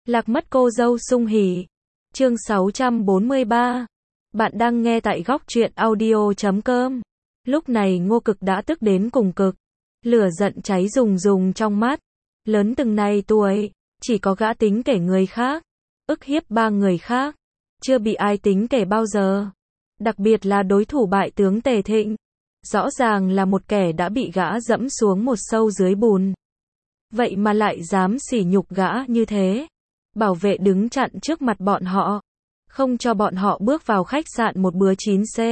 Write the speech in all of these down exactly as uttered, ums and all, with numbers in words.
Lạc mất cô dâu sung hỉ. Chương sáu trăm bốn mươi ba. Bạn đang nghe tại góc truyện audio chấm com. Lúc này Ngô Cực đã tức đến cùng cực. Lửa giận cháy rùng rùng trong mắt. Lớn từng này tuổi, chỉ có gã tính kể người khác. Ức hiếp ba người khác. Chưa bị ai tính kể bao giờ. Đặc biệt là đối thủ bại tướng Tề Thịnh. Rõ ràng là một kẻ đã bị gã dẫm xuống một sâu dưới bùn. Vậy mà lại dám sỉ nhục gã như thế. Bảo vệ đứng chặn trước mặt bọn họ. Không cho bọn họ bước vào khách sạn một bữa chín C.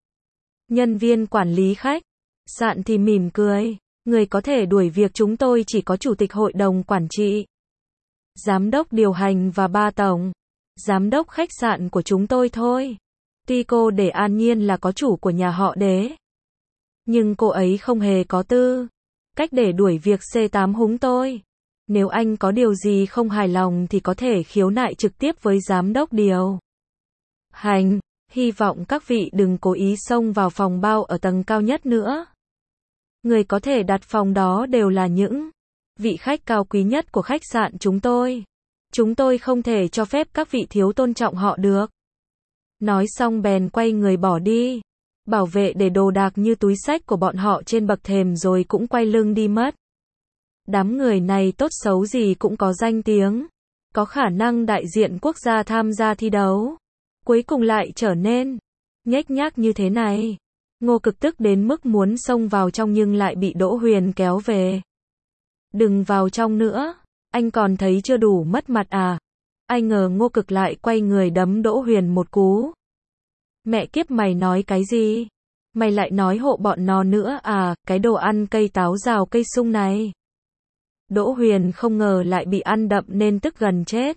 Nhân viên quản lý khách sạn thì mỉm cười. Người có thể đuổi việc chúng tôi chỉ có chủ tịch hội đồng quản trị, giám đốc điều hành và ba tổng giám đốc khách sạn của chúng tôi thôi. Tuy cô để An Nhiên là có chủ của nhà họ Đế, nhưng cô ấy không hề có tư cách để đuổi việc C tám húng tôi. Nếu anh có điều gì không hài lòng thì có thể khiếu nại trực tiếp với giám đốc điều hành. Hy vọng các vị đừng cố ý xông vào phòng bao ở tầng cao nhất nữa. Người có thể đặt phòng đó đều là những vị khách cao quý nhất của khách sạn chúng tôi. Chúng tôi không thể cho phép các vị thiếu tôn trọng họ được. Nói xong bèn quay người bỏ đi. Bảo vệ để đồ đạc như túi xách của bọn họ trên bậc thềm rồi cũng quay lưng đi mất. Đám người này tốt xấu gì cũng có danh tiếng, có khả năng đại diện quốc gia tham gia thi đấu. Cuối cùng lại trở nên nhếch nhác như thế này. Ngô Cực tức đến mức muốn xông vào trong nhưng lại bị Đỗ Huyền kéo về. Đừng vào trong nữa, anh còn thấy chưa đủ mất mặt à? Ai ngờ Ngô Cực lại quay người đấm Đỗ Huyền một cú. Mẹ kiếp, mày nói cái gì? Mày lại nói hộ bọn nó nữa à, cái đồ ăn cây táo rào cây sung này. Đỗ Huyền không ngờ lại bị ăn đậm nên tức gần chết.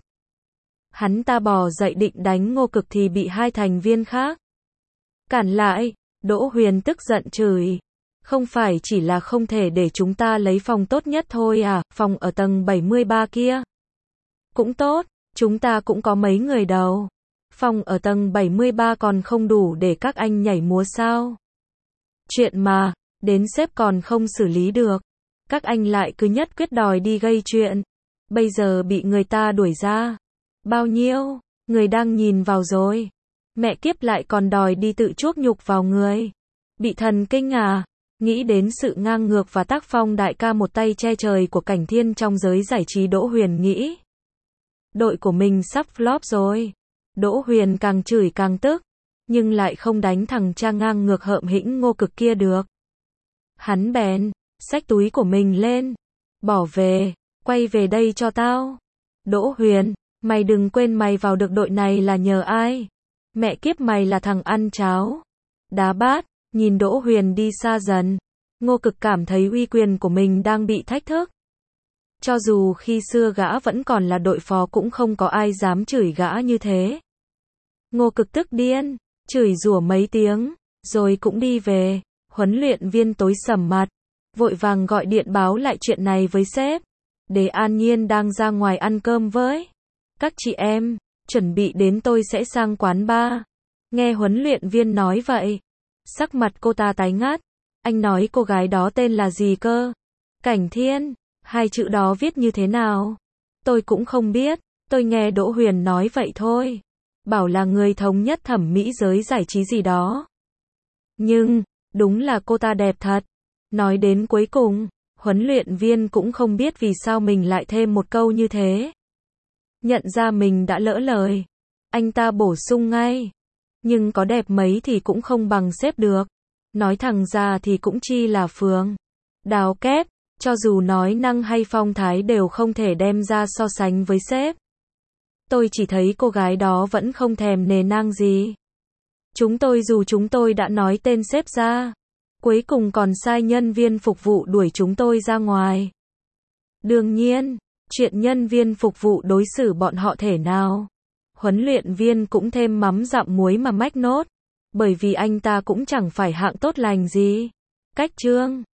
Hắn ta bò dậy định đánh Ngô Cực thì bị hai thành viên khác cản lại. Đỗ Huyền tức giận chửi. Không phải chỉ là không thể để chúng ta lấy phòng tốt nhất thôi à, phòng ở tầng bảy mươi ba kia cũng tốt, chúng ta cũng có mấy người đâu. Phòng ở tầng bảy mươi ba còn không đủ để các anh nhảy múa sao? Chuyện mà, đến sếp còn không xử lý được. Các anh lại cứ nhất quyết đòi đi gây chuyện. Bây giờ bị người ta đuổi ra. Bao nhiêu người đang nhìn vào rồi. Mẹ kiếp, lại còn đòi đi tự chuốc nhục vào người. Bị thần kinh à? Nghĩ đến sự ngang ngược và tác phong đại ca một tay che trời của Cảnh Thiên trong giới giải trí, Đỗ Huyền nghĩ đội của mình sắp flop rồi. Đỗ Huyền càng chửi càng tức, nhưng lại không đánh thằng cha ngang ngược hợm hĩnh Ngô Cực kia được. Hắn bèn xách túi của mình lên, bỏ về, quay về đây cho tao. Đỗ Huyền, mày đừng quên mày vào được đội này là nhờ ai. Mẹ kiếp, mày là thằng ăn cháo đá bát. Nhìn Đỗ Huyền đi xa dần, Ngô Cực cảm thấy uy quyền của mình đang bị thách thức. Cho dù khi xưa gã vẫn còn là đội phó cũng không có ai dám chửi gã như thế. Ngô Cực tức điên, chửi rủa mấy tiếng, rồi cũng đi về. Huấn luyện viên tối sầm mặt, vội vàng gọi điện báo lại chuyện này với sếp. Để An Nhiên đang ra ngoài ăn cơm với các chị em, chuẩn bị đến tôi sẽ sang quán bar. Nghe huấn luyện viên nói vậy, sắc mặt cô ta tái ngắt. Anh nói cô gái đó tên là gì cơ? Cảnh Thiên. Hai chữ đó viết như thế nào? Tôi cũng không biết. Tôi nghe Đỗ Huyền nói vậy thôi. Bảo là người thống nhất thẩm mỹ giới giải trí gì đó. Nhưng, đúng là cô ta đẹp thật. Nói đến cuối cùng, huấn luyện viên cũng không biết vì sao mình lại thêm một câu như thế. Nhận ra mình đã lỡ lời, anh ta bổ sung ngay. Nhưng có đẹp mấy thì cũng không bằng sếp được. Nói thẳng ra thì cũng chi là Phương Đào kép, cho dù nói năng hay phong thái đều không thể đem ra so sánh với sếp. Tôi chỉ thấy cô gái đó vẫn không thèm nề nang gì. Chúng tôi dù chúng tôi đã nói tên sếp ra, cuối cùng còn sai nhân viên phục vụ đuổi chúng tôi ra ngoài. Đương nhiên, chuyện nhân viên phục vụ đối xử bọn họ thể nào, huấn luyện viên cũng thêm mắm dặm muối mà mách nốt, bởi vì anh ta cũng chẳng phải hạng tốt lành gì. Cách chương